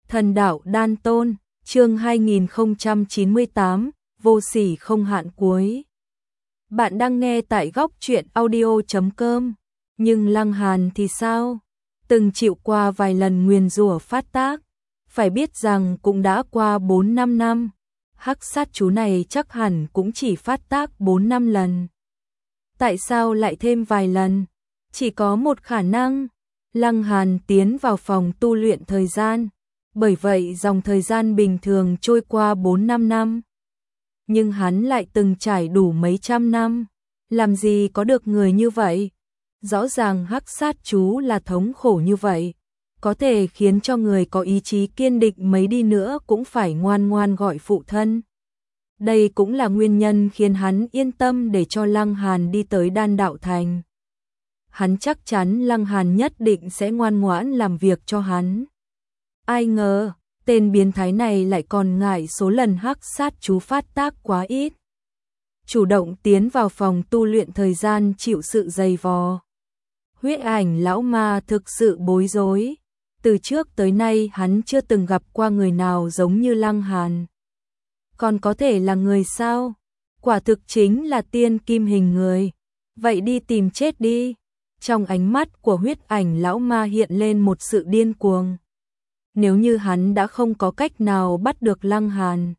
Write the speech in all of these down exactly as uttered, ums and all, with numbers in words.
Thần đạo đan tôn, chương hai nghìn không trăm chín mươi tám, vô sỉ không hạn cuối. Bạn đang nghe tại góc truyện audio chấm com, nhưng Lăng Hàn thì sao? Từng chịu qua vài lần nguyền rủa phát tác, phải biết rằng cũng đã qua bốn năm năm, hắc sát chú này chắc hẳn cũng chỉ phát tác bốn năm lần. Tại sao lại thêm vài lần? Chỉ có một khả năng, Lăng Hàn tiến vào phòng tu luyện thời gian, bởi vậy dòng thời gian bình thường trôi qua bốn năm năm. Nhưng hắn lại từng trải đủ mấy trăm năm, làm gì có được người như vậy? Rõ ràng hắc sát chú là thống khổ như vậy, có thể khiến cho người có ý chí kiên định mấy đi nữa cũng phải ngoan ngoan gọi phụ thân. Đây cũng là nguyên nhân khiến hắn yên tâm để cho Lăng Hàn đi tới Đan Đạo Thành. Hắn chắc chắn Lăng Hàn nhất định sẽ ngoan ngoãn làm việc cho hắn. Ai ngờ, tên biến thái này lại còn ngại số lần hắc sát chú phát tác quá ít. Chủ động tiến vào phòng tu luyện thời gian chịu sự dày vò. Huyết ảnh lão ma thực sự bối rối. Từ trước tới nay hắn chưa từng gặp qua người nào giống như Lăng Hàn. Còn có thể là người sao? Quả thực chính là tiên kim hình người. Vậy đi tìm chết đi. Trong ánh mắt của huyết ảnh lão ma hiện lên một sự điên cuồng. Nếu như hắn đã không có cách nào bắt được Lăng Hàn,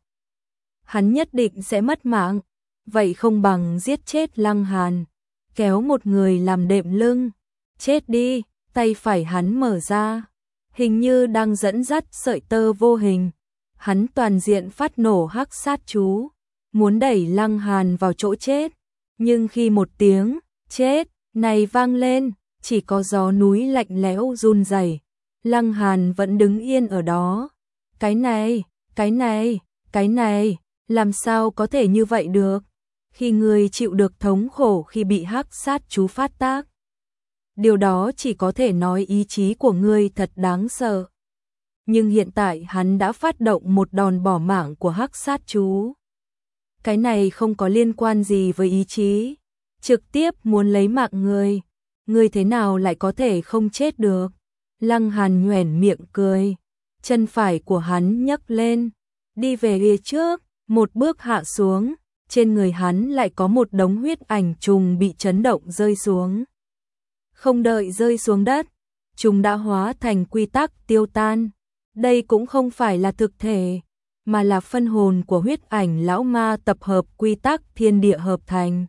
hắn nhất định sẽ mất mạng. Vậy không bằng giết chết Lăng Hàn, kéo một người làm đệm lưng. Chết đi, tay phải hắn mở ra, hình như đang dẫn dắt sợi tơ vô hình. Hắn toàn diện phát nổ hắc sát chú, muốn đẩy Lăng Hàn vào chỗ chết. Nhưng khi một tiếng chết này vang lên, chỉ có gió núi lạnh lẽo run rẩy. Lăng Hàn vẫn đứng yên ở đó. Cái này, cái này, cái này, làm sao có thể như vậy được? Khi người chịu được thống khổ khi bị hắc sát chú phát tác, điều đó chỉ có thể nói ý chí của ngươi thật đáng sợ. Nhưng hiện tại hắn đã phát động một đòn bỏ mạng của hắc sát chú. Cái này không có liên quan gì với ý chí, trực tiếp muốn lấy mạng ngươi. Ngươi thế nào lại có thể không chết được? Lăng Hàn nhoẻn miệng cười, chân phải của hắn nhấc lên, đi về phía trước, một bước hạ xuống, trên người hắn lại có một đống huyết ảnh trùng bị chấn động rơi xuống. Không đợi rơi xuống đất, chúng đã hóa thành quy tắc tiêu tan. Đây cũng không phải là thực thể, mà là phân hồn của huyết ảnh lão ma tập hợp quy tắc thiên địa hợp thành.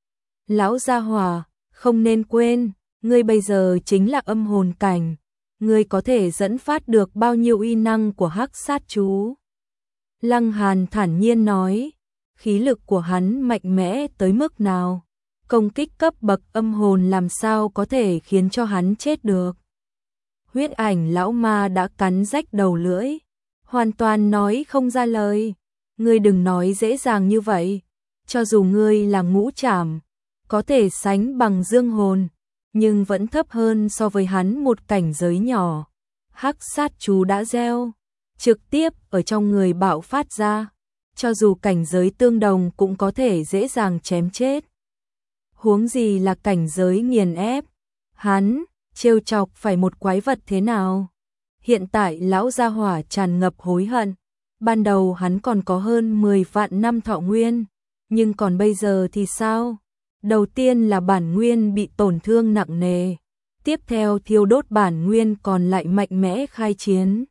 Lão gia hỏa, không nên quên, ngươi bây giờ chính là âm hồn cảnh. Ngươi có thể dẫn phát được bao nhiêu uy năng của hắc sát chú? Lăng Hàn thản nhiên nói, khí lực của hắn mạnh mẽ tới mức nào? Công kích cấp bậc âm hồn làm sao có thể khiến cho hắn chết được? Huyết ảnh lão ma đã cắn rách đầu lưỡi, hoàn toàn nói không ra lời. Ngươi đừng nói dễ dàng như vậy, cho dù ngươi là ngũ trảm, có thể sánh bằng dương hồn, nhưng vẫn thấp hơn so với hắn một cảnh giới nhỏ. Hắc sát chú đã gieo, trực tiếp ở trong người bạo phát ra, cho dù cảnh giới tương đồng cũng có thể dễ dàng chém chết. Huống gì là cảnh giới nghiền ép, hắn trêu chọc phải một quái vật thế nào? Hiện tại lão gia hỏa tràn ngập hối hận, ban đầu hắn còn có hơn mười vạn năm thọ nguyên, nhưng còn bây giờ thì sao? Đầu tiên là bản nguyên bị tổn thương nặng nề, tiếp theo thiêu đốt bản nguyên còn lại mạnh mẽ khai chiến.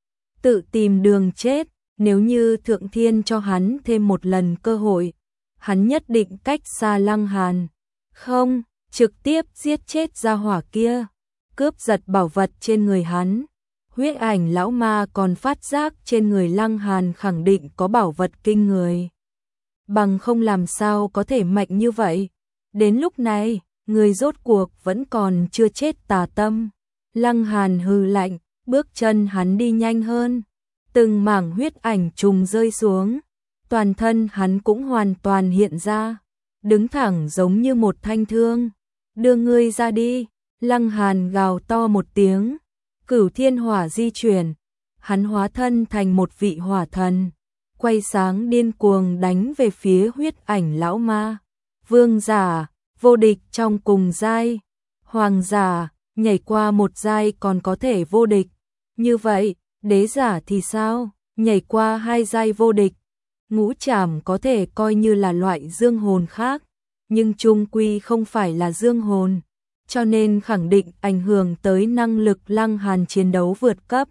Tự tìm đường chết, nếu như Thượng Thiên cho hắn thêm một lần cơ hội, hắn nhất định cách xa Lăng Hàn. Không, trực tiếp giết chết gia hỏa kia, cướp giật bảo vật trên người hắn. Huyết ảnh lão ma còn phát giác trên người Lăng Hàn khẳng định có bảo vật kinh người. Bằng không làm sao có thể mạnh như vậy. Đến lúc này, người rốt cuộc vẫn còn chưa chết tà tâm. Lăng Hàn hừ lạnh, bước chân hắn đi nhanh hơn. Từng mảng huyết ảnh trùng rơi xuống, toàn thân hắn cũng hoàn toàn hiện ra, đứng thẳng giống như một thanh thương. Đưa ngươi ra đi. Lăng Hàn gào to một tiếng, cửu thiên hỏa di chuyển, hắn hóa thân thành một vị hỏa thần, quay sáng điên cuồng đánh về phía huyết ảnh lão ma. Vương giả, vô địch trong cùng giai, hoàng giả, nhảy qua một giai còn có thể vô địch. Như vậy, Đế giả thì sao? Nhảy qua hai giai vô địch. Ngũ trảm có thể coi như là loại dương hồn khác, nhưng chung quy không phải là dương hồn, cho nên khẳng định ảnh hưởng tới năng lực Lăng Hàn chiến đấu vượt cấp.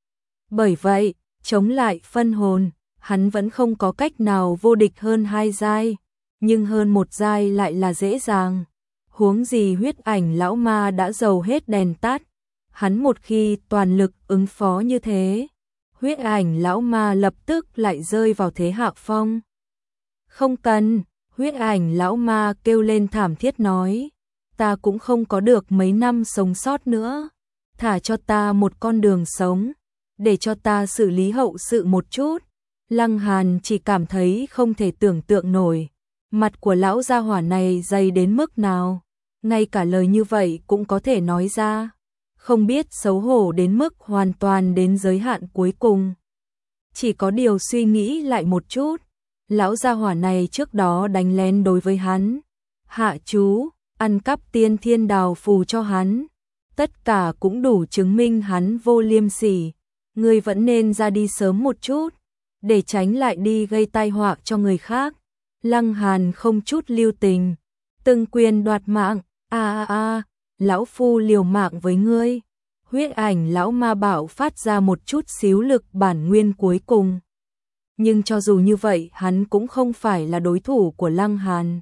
Bởi vậy, chống lại phân hồn, hắn vẫn không có cách nào vô địch hơn hai giai, nhưng hơn một giai lại là dễ dàng. Huống gì huyết ảnh lão ma đã dầu hết đèn tắt, hắn một khi toàn lực ứng phó như thế, huyết ảnh lão ma lập tức lại rơi vào thế hạ phong. Không cần, huyết ảnh lão ma kêu lên thảm thiết nói, ta cũng không có được mấy năm sống sót nữa, thả cho ta một con đường sống, để cho ta xử lý hậu sự một chút. Lăng Hàn chỉ cảm thấy không thể tưởng tượng nổi, mặt của lão gia hỏa này dày đến mức nào, ngay cả lời như vậy cũng có thể nói ra, không biết xấu hổ đến mức hoàn toàn đến giới hạn cuối cùng. Chỉ có điều suy nghĩ lại một chút, lão gia hỏa này trước đó đánh lén đối với hắn, hạ chú, ăn cắp tiên thiên đào phù cho hắn, tất cả cũng đủ chứng minh hắn vô liêm sỉ. Ngươi vẫn nên ra đi sớm một chút, để tránh lại đi gây tai họa cho người khác. Lăng Hàn không chút lưu tình, từng quyền đoạt mạng, a a a, lão phu liều mạng với ngươi. Huyết ảnh lão ma bạo phát ra một chút xíu lực bản nguyên cuối cùng. Nhưng cho dù như vậy hắn cũng không phải là đối thủ của Lăng Hàn.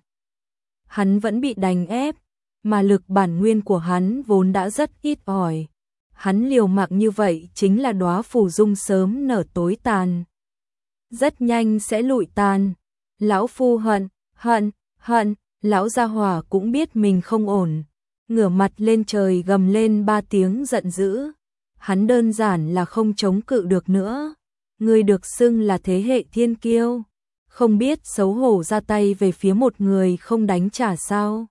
Hắn vẫn bị đánh ép, mà lực bản nguyên của hắn vốn đã rất ít ỏi. Hắn liều mạng như vậy chính là đóa phù dung sớm nở tối tàn. Rất nhanh sẽ lụi tàn. Lão phu hận, hận, hận, lão gia hỏa cũng biết mình không ổn. Ngửa mặt lên trời gầm lên ba tiếng giận dữ. Hắn đơn giản là không chống cự được nữa. Người được xưng là thế hệ thiên kiêu, không biết xấu hổ ra tay về phía một người không đánh trả sao.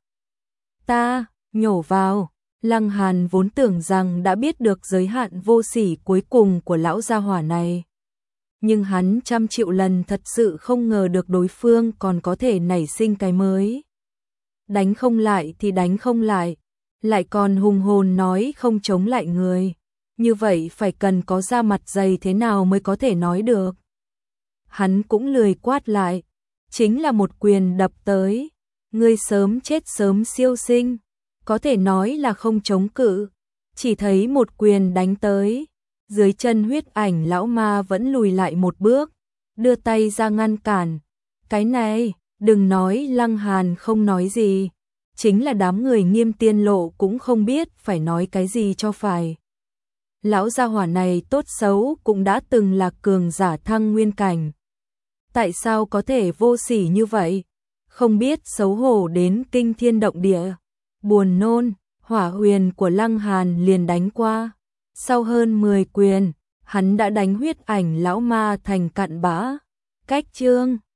Ta, nhổ vào. Lăng Hàn vốn tưởng rằng đã biết được giới hạn vô sỉ cuối cùng của lão gia hỏa này. Nhưng hắn trăm triệu lần thật sự không ngờ được đối phương còn có thể nảy sinh cái mới. Đánh không lại thì đánh không lại, lại còn hùng hồn nói không chống lại người. Như vậy phải cần có da mặt dày thế nào mới có thể nói được. Hắn cũng lười quát lại, chính là một quyền đập tới. Ngươi sớm chết sớm siêu sinh. Có thể nói là không chống cự, chỉ thấy một quyền đánh tới, dưới chân huyết ảnh lão ma vẫn lùi lại một bước, đưa tay ra ngăn cản. Cái này, đừng nói Lăng Hàn không nói gì, chính là đám người Nghiêm Tiên Lộ cũng không biết phải nói cái gì cho phải. Lão gia hỏa này tốt xấu cũng đã từng là cường giả thăng nguyên cảnh. Tại sao có thể vô sỉ như vậy? Không biết xấu hổ đến kinh thiên động địa. Buồn nôn, hỏa huyền của Lăng Hàn liền đánh qua. Sau hơn mười quyền, hắn đã đánh huyết ảnh lão ma thành cặn bã. Cách chương